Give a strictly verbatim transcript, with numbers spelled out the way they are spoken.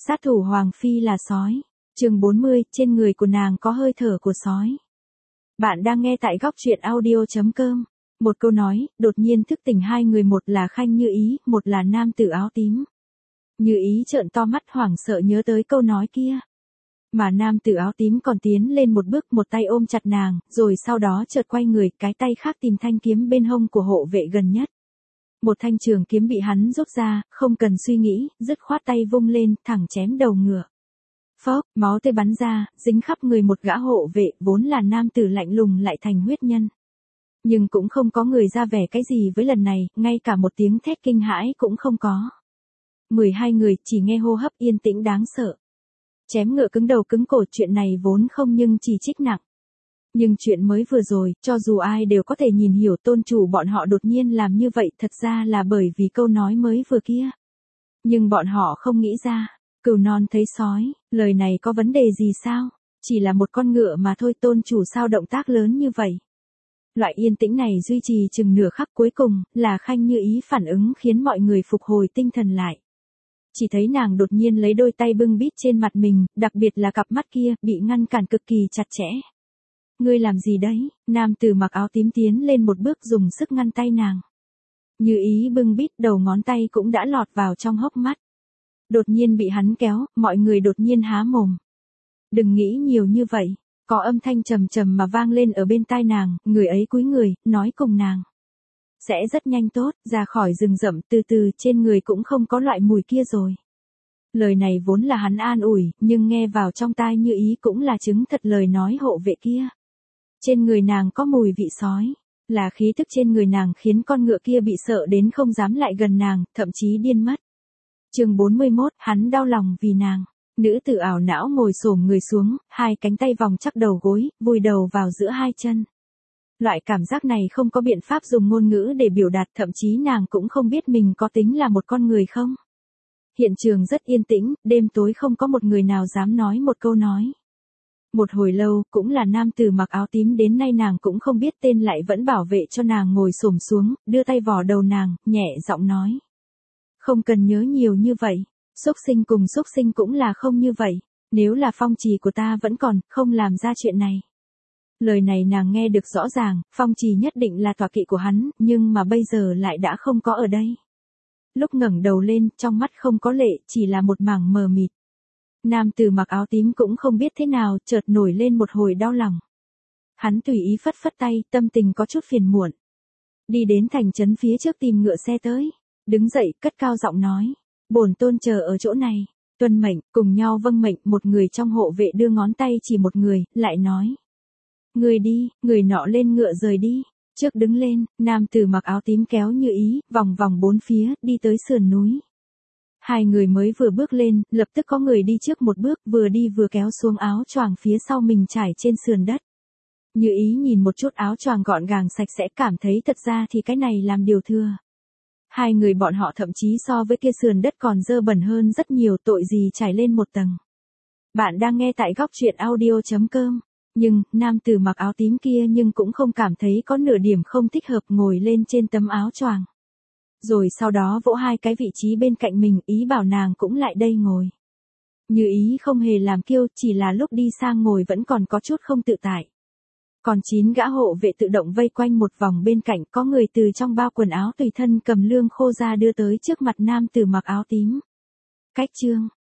Sát thủ Hoàng Phi là sói. Chương bốn mươi, trên người của nàng có hơi thở của sói. Bạn đang nghe tại góc truyện audio chấm com. Một câu nói, đột nhiên thức tỉnh hai người, một là Khanh Như Ý, một là nam tử áo tím. Như Ý trợn to mắt hoảng sợ nhớ tới câu nói kia. Mà nam tử áo tím còn tiến lên một bước, một tay ôm chặt nàng, rồi sau đó chợt quay người, cái tay khác tìm thanh kiếm bên hông của hộ vệ gần nhất. Một thanh trường kiếm bị hắn rút ra, không cần suy nghĩ, dứt khoát tay vung lên, thẳng chém đầu ngựa. Phốc, máu tươi bắn ra, dính khắp người một gã hộ vệ, vốn là nam tử lạnh lùng lại thành huyết nhân. Nhưng cũng không có người ra vẻ cái gì với lần này, ngay cả một tiếng thét kinh hãi cũng không có. mười hai người chỉ nghe hô hấp yên tĩnh đáng sợ. Chém ngựa cứng đầu cứng cổ, chuyện này vốn không nhưng chỉ trích nặng. Nhưng chuyện mới vừa rồi, cho dù ai đều có thể nhìn hiểu tôn chủ bọn họ đột nhiên làm như vậy thật ra là bởi vì câu nói mới vừa kia. Nhưng bọn họ không nghĩ ra, cừu non thấy sói, lời này có vấn đề gì sao? Chỉ là một con ngựa mà thôi, tôn chủ sao động tác lớn như vậy? Loại yên tĩnh này duy trì chừng nửa khắc, cuối cùng là Khanh Như Ý phản ứng khiến mọi người phục hồi tinh thần lại. Chỉ thấy nàng đột nhiên lấy đôi tay bưng bít trên mặt mình, đặc biệt là cặp mắt kia, bị ngăn cản cực kỳ chặt chẽ. Ngươi làm gì đấy? Nam tử mặc áo tím tiến lên một bước dùng sức ngăn tay nàng. Như Ý bưng bít, đầu ngón tay cũng đã lọt vào trong hốc mắt. Đột nhiên bị hắn kéo, mọi người đột nhiên há mồm. Đừng nghĩ nhiều như vậy. Có âm thanh trầm trầm mà vang lên ở bên tai nàng, người ấy cúi người, nói cùng nàng. Sẽ rất nhanh tốt, ra khỏi rừng rậm, từ từ, trên người cũng không có loại mùi kia rồi. Lời này vốn là hắn an ủi, nhưng nghe vào trong tai Như Ý cũng là chứng thật lời nói hộ vệ kia. Trên người nàng có mùi vị sói, là khí tức trên người nàng khiến con ngựa kia bị sợ đến không dám lại gần nàng, thậm chí điên mất. Chương bốn mươi mốt, hắn đau lòng vì nàng. Nữ tử ảo não ngồi xổm người xuống, hai cánh tay vòng chắc đầu gối, vùi đầu vào giữa hai chân. Loại cảm giác này không có biện pháp dùng ngôn ngữ để biểu đạt, thậm chí nàng cũng không biết mình có tính là một con người không. Hiện trường rất yên tĩnh, đêm tối không có một người nào dám nói một câu nói. Một hồi lâu, cũng là nam tử mặc áo tím đến nay nàng cũng không biết tên lại vẫn bảo vệ cho nàng ngồi xổm xuống, đưa tay vò đầu nàng, nhẹ giọng nói. Không cần nhớ nhiều như vậy, xúc sinh cùng xúc sinh cũng là không như vậy, nếu là phong trì của ta vẫn còn, không làm ra chuyện này. Lời này nàng nghe được rõ ràng, phong trì nhất định là tọa kỵ của hắn, nhưng mà bây giờ lại đã không có ở đây. Lúc ngẩng đầu lên, trong mắt không có lệ, chỉ là một mảng mờ mịt. Nam tử mặc áo tím cũng không biết thế nào, chợt nổi lên một hồi đau lòng. Hắn tùy ý phất phất tay, tâm tình có chút phiền muộn. Đi đến thành trấn phía trước tìm ngựa xe tới. Đứng dậy, cất cao giọng nói. Bổn tôn chờ ở chỗ này. Tuân mệnh, cùng nhau vâng mệnh, một người trong hộ vệ đưa ngón tay chỉ một người, lại nói. Người đi, người nọ lên ngựa rời đi. Trước đứng lên, nam tử mặc áo tím kéo Như Ý, vòng vòng bốn phía, đi tới sườn núi. Hai người mới vừa bước lên, lập tức có người đi trước một bước, vừa đi vừa kéo xuống áo choàng phía sau mình trải trên sườn đất. Như Ý nhìn một chút áo choàng gọn gàng sạch sẽ, cảm thấy thật ra thì cái này làm điều thừa. Hai người bọn họ thậm chí so với kia sườn đất còn dơ bẩn hơn rất nhiều, tội gì trải lên một tầng. Bạn đang nghe tại góc truyện audio chấm com. Nhưng, nam tử mặc áo tím kia nhưng cũng không cảm thấy có nửa điểm không thích hợp, ngồi lên trên tấm áo choàng. Rồi sau đó vỗ hai cái vị trí bên cạnh mình, ý bảo nàng cũng lại đây ngồi. Như Ý không hề làm kiêu, chỉ là lúc đi sang ngồi vẫn còn có chút không tự tại. Còn chín gã hộ vệ tự động vây quanh một vòng bên cạnh, có người từ trong bao quần áo tùy thân cầm lương khô ra đưa tới trước mặt nam tử mặc áo tím. Cách chương,